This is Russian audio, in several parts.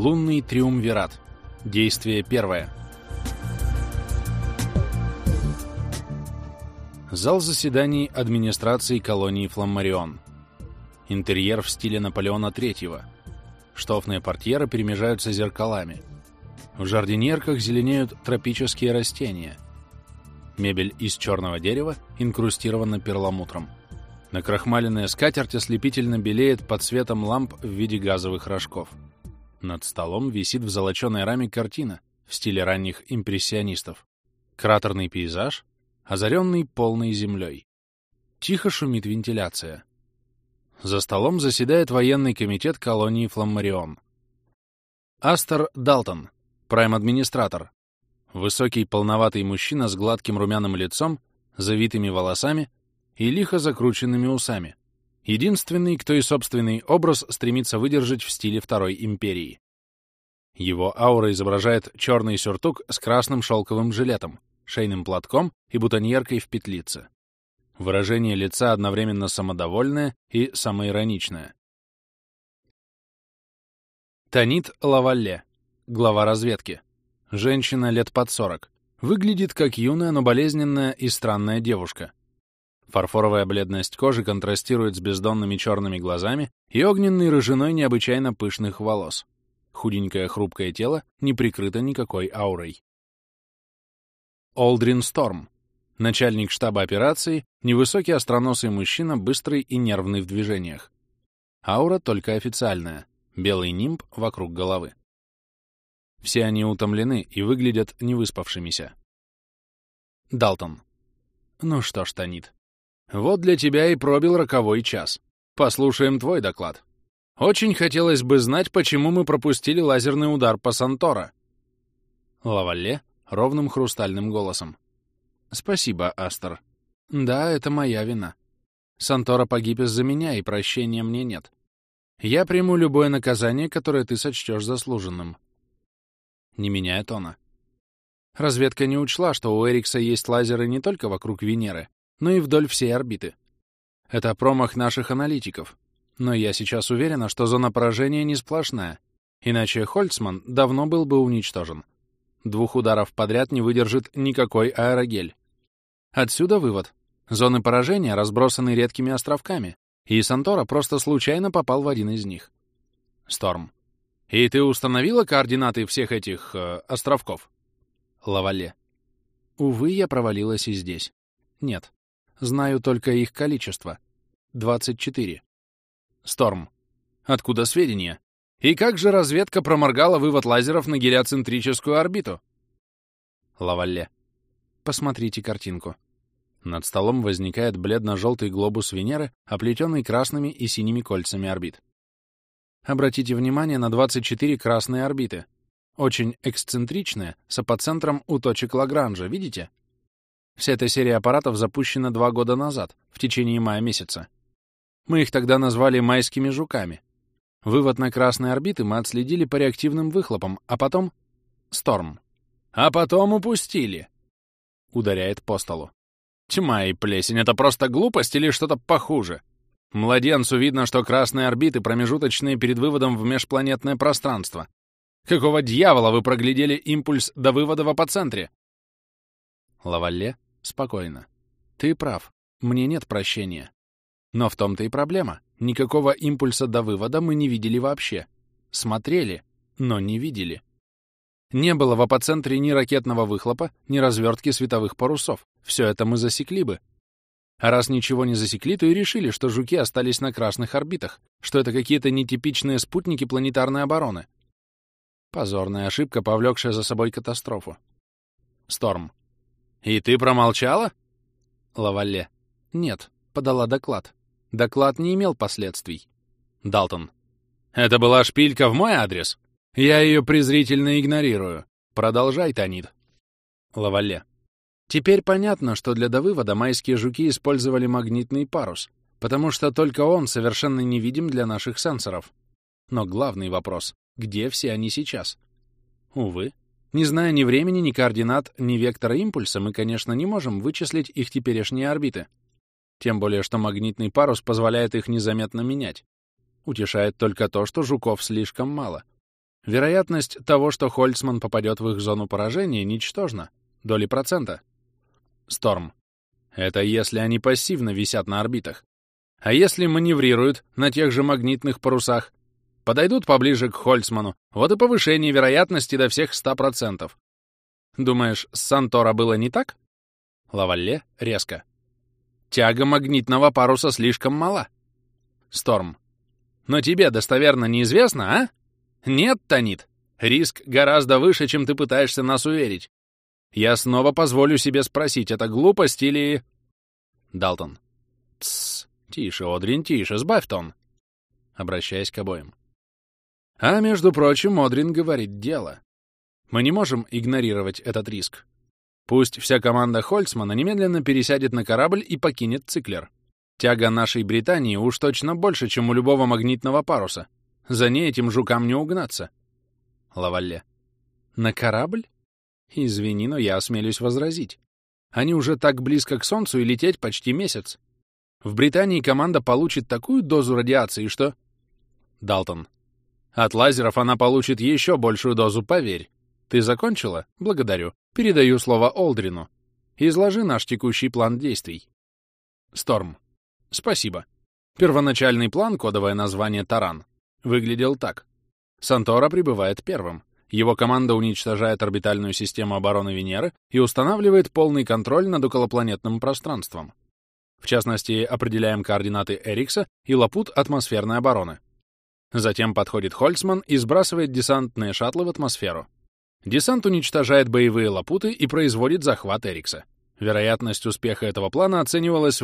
Лунный триумвират. Действие первое. Зал заседаний администрации колонии Фламмарион. Интерьер в стиле Наполеона III. Штофные портьеры перемежаются зеркалами. В жардиньерках зеленеют тропические растения. Мебель из черного дерева инкрустирована перламутром. Накрахмаленная скатерть ослепительно белеет под светом ламп в виде газовых рожков. Над столом висит в золоченой раме картина в стиле ранних импрессионистов. Кратерный пейзаж, озаренный полной землей. Тихо шумит вентиляция. За столом заседает военный комитет колонии Фламмарион. Астер Далтон, прайм-администратор. Высокий полноватый мужчина с гладким румяным лицом, завитыми волосами и лихо закрученными усами. Единственный, кто и собственный образ стремится выдержать в стиле Второй империи. Его аура изображает черный сюртук с красным шелковым жилетом, шейным платком и бутоньеркой в петлице. Выражение лица одновременно самодовольное и самоироничное. Танит Лавалле, глава разведки. Женщина лет под 40. Выглядит как юная, но болезненная и странная девушка. Фарфоровая бледность кожи контрастирует с бездонными черными глазами и огненной рыжиной необычайно пышных волос. Худенькое хрупкое тело не прикрыто никакой аурой. Олдрин Сторм. Начальник штаба операции, невысокий остроносый мужчина, быстрый и нервный в движениях. Аура только официальная. Белый нимб вокруг головы. Все они утомлены и выглядят невыспавшимися. Далтон. Ну что ж, Танит. Вот для тебя и пробил роковой час. Послушаем твой доклад. Очень хотелось бы знать, почему мы пропустили лазерный удар по Сантора. Лавалле ровным хрустальным голосом. Спасибо, Астер. Да, это моя вина. Сантора погиб из-за меня, и прощения мне нет. Я приму любое наказание, которое ты сочтешь заслуженным. Не меняя тона. Разведка не учла, что у Эрикса есть лазеры не только вокруг Венеры, но и вдоль всей орбиты. Это промах наших аналитиков. Но я сейчас уверена, что зона поражения не сплошная, иначе Хольцман давно был бы уничтожен. 2 ударов подряд не выдержит никакой аэрогель. Отсюда вывод. Зоны поражения разбросаны редкими островками, и Сантора просто случайно попал в один из них. Сторм. И ты установила координаты всех этих островков? Лавалле. Увы, я провалилась и здесь. Нет. Знаю только их количество. 24. Сторм. Откуда сведения? И как же разведка проморгала вывод лазеров на гелиоцентрическую орбиту? Лавалле. Посмотрите картинку. Над столом возникает бледно-желтый глобус Венеры, оплетенный красными и синими кольцами орбит. Обратите внимание на 24 красные орбиты. Очень эксцентричные, с апоцентром у точек Лагранжа, видите? Вся эта серия аппаратов запущена 2 года назад, в течение мая месяца. Мы их тогда назвали майскими жуками. Вывод на красные орбиты мы отследили по реактивным выхлопам, а потом... Сторм. А потом упустили. Ударяет по столу. Тьма и плесень, это просто глупость или что-то похуже? Младенцу видно, что красные орбиты промежуточные перед выводом в межпланетное пространство. Какого дьявола вы проглядели импульс до вывода в апоцентре? Лавалле спокойно. Ты прав, мне нет прощения. Но в том-то и проблема. Никакого импульса до вывода мы не видели вообще. Смотрели, но не видели. Не было в апоцентре ни ракетного выхлопа, ни развертки световых парусов. Все это мы засекли бы. А раз ничего не засекли, то и решили, что жуки остались на красных орбитах, что это какие-то нетипичные спутники планетарной обороны. Позорная ошибка, повлекшая за собой катастрофу. Сторм. И ты промолчала? Лавалле. Нет, подала доклад. Доклад не имел последствий. Далтон. Это была шпилька в мой адрес? Я ее презрительно игнорирую. Продолжай, Танит. Лавалле. Теперь понятно, что для довывода майские жуки использовали магнитный парус, потому что только он совершенно невидим для наших сенсоров. Но главный вопрос — где все они сейчас? Увы, не зная ни времени, ни координат, ни вектора импульса, мы, конечно, не можем вычислить их теперешние орбиты. Тем более, что магнитный парус позволяет их незаметно менять. Утешает только то, что жуков слишком мало. Вероятность того, что Хольцман попадет в их зону поражения, ничтожна. Доли процента. Сторм. Это если они пассивно висят на орбитах. А если маневрируют на тех же магнитных парусах? Подойдут поближе к Хольцману. Вот и повышение вероятности до всех 100%. Думаешь, с Сантора было не так? Лавалле резко. Тяга магнитного паруса слишком мала. Сторм. Но тебе достоверно неизвестно, а? Нет, Танит. Риск гораздо выше, чем ты пытаешься нас уверить. Я снова позволю себе спросить, это глупость или... Далтон. Тссс. Тише, Одрин, тише, сбавь тон. Обращаясь к обоим. А между прочим, Одрин говорит дело. Мы не можем игнорировать этот риск. Пусть вся команда Хольцмана немедленно пересядет на корабль и покинет Циклер. Тяга нашей Британии уж точно больше, чем у любого магнитного паруса. За ней этим жукам не угнаться. Лавалле. На корабль? Извини, но я осмелюсь возразить. Они уже так близко к Солнцу и лететь почти месяц. В Британии команда получит такую дозу радиации, что... Далтон. От лазеров она получит еще большую дозу, поверь. Ты закончила? Благодарю. Передаю слово Олдрину. Изложи наш текущий план действий. Сторм. Спасибо. Первоначальный план, кодовое название «Таран», выглядел так. Сантора прибывает первым. Его команда уничтожает орбитальную систему обороны Венеры и устанавливает полный контроль над околопланетным пространством. В частности, определяем координаты Эрикса и лапут атмосферной обороны. Затем подходит Хольцман и сбрасывает десантные шаттлы в атмосферу. Десант уничтожает боевые лапуты и производит захват Эрикса. Вероятность успеха этого плана оценивалась в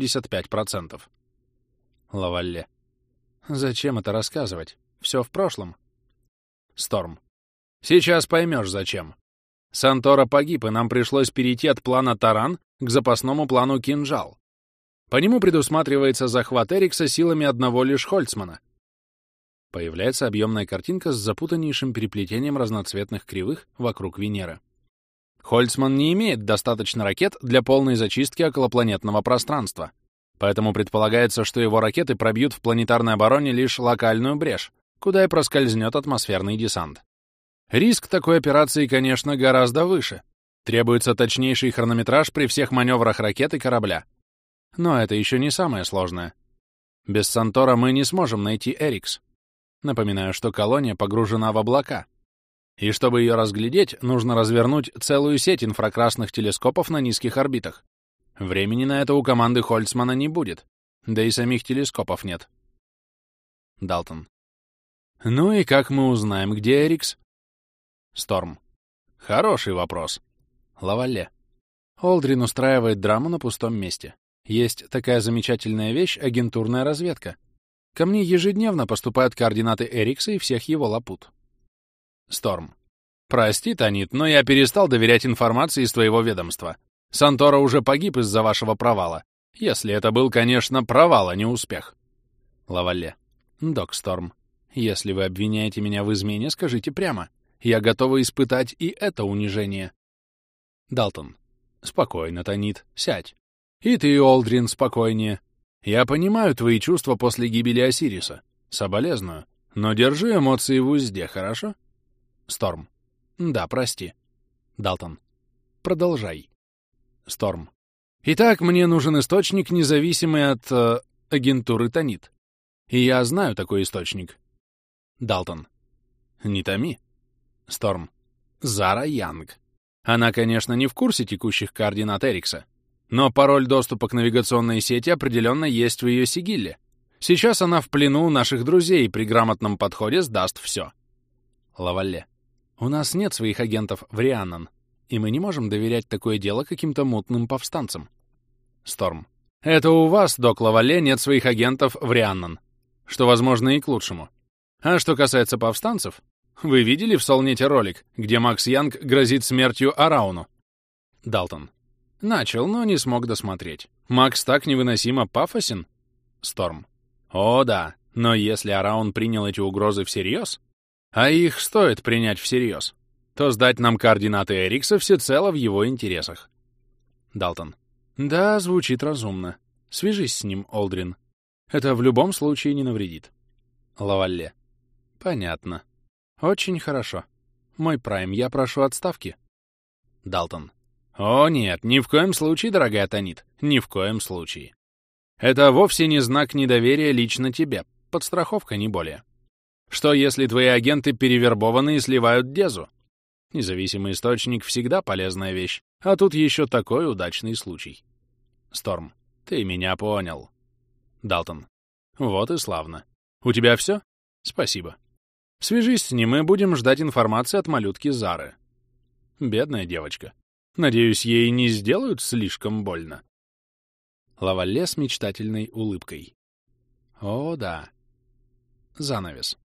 85%. Лавалле. Зачем это рассказывать? Все в прошлом. Сторм. Сейчас поймешь, зачем. Сантора погиб, и нам пришлось перейти от плана Таран к запасному плану Кинжал. По нему предусматривается захват Эрикса силами одного лишь Хольцмана. Появляется объемная картинка с запутаннейшим переплетением разноцветных кривых вокруг Венеры. Хольцман не имеет достаточно ракет для полной зачистки околопланетного пространства, поэтому предполагается, что его ракеты пробьют в планетарной обороне лишь локальную брешь, куда и проскользнет атмосферный десант. Риск такой операции, конечно, гораздо выше. Требуется точнейший хронометраж при всех маневрах ракет и корабля. Но это еще не самое сложное. Без Сантора мы не сможем найти Эрикс. Напоминаю, что колония погружена в облака. И чтобы ее разглядеть, нужно развернуть целую сеть инфракрасных телескопов на низких орбитах. Времени на это у команды Хольцмана не будет. Да и самих телескопов нет. Далтон. Ну и как мы узнаем, где Эрикс? Сторм. Хороший вопрос. Лавалле. Олдрин устраивает драму на пустом месте. Есть такая замечательная вещь — агентурная разведка. Ко мне ежедневно поступают координаты Эрикса и всех его лапут. Сторм. Прости, Танит, но я перестал доверять информации из твоего ведомства. Сантора уже погиб из-за вашего провала. Если это был, конечно, провал, а не успех. Лавалле. Док Сторм, если вы обвиняете меня в измене, скажите прямо. Я готова испытать и это унижение. Далтон. Спокойно, Танит, сядь. И ты, Олдрин, спокойнее. Я понимаю твои чувства после гибели Осириса. Соболезную. Но держи эмоции в узде, хорошо? Сторм. Да, прости. Далтон. Продолжай. Сторм. Итак, мне нужен источник, независимый от агентуры Танит. И я знаю такой источник. Далтон. Не томи. Сторм. Зара Янг. Она, конечно, не в курсе текущих координат Эрикса, но пароль доступа к навигационной сети определенно есть в ее сигилле. Сейчас она в плену у наших друзей и при грамотном подходе сдаст все. Лавалле. У нас нет своих агентов в Рианнон, и мы не можем доверять такое дело каким-то мутным повстанцам. Сторм. Это у вас, док Лавалле, нет своих агентов в Рианнон, что, возможно, и к лучшему. А что касается повстанцев, вы видели в Солнете ролик, где Макс Янг грозит смертью Арауну? Далтон. Начал, но не смог досмотреть. Макс так невыносимо пафосен. Сторм. О, да, но если Араун принял эти угрозы всерьез, а их стоит принять всерьез, то сдать нам координаты Эрикса всецело в его интересах. Далтон. Да, звучит разумно. Свяжись с ним, Олдрин. Это в любом случае не навредит. Лавалле. Понятно. Очень хорошо. Мой Прайм, я прошу отставки. Далтон. О, нет, ни в коем случае, дорогая Танит, ни в коем случае. Это вовсе не знак недоверия лично тебе, подстраховка, не более. Что, если твои агенты перевербованы и сливают Дезу? Независимый источник всегда полезная вещь, а тут еще такой удачный случай. Сторм. Ты меня понял. Далтон. Вот и славно. У тебя все? Спасибо. Свяжись с ним, и будем ждать информации от малютки Зары. Бедная девочка. Надеюсь, ей не сделают слишком больно. Лавалле с мечтательной улыбкой. О, да. Занавес.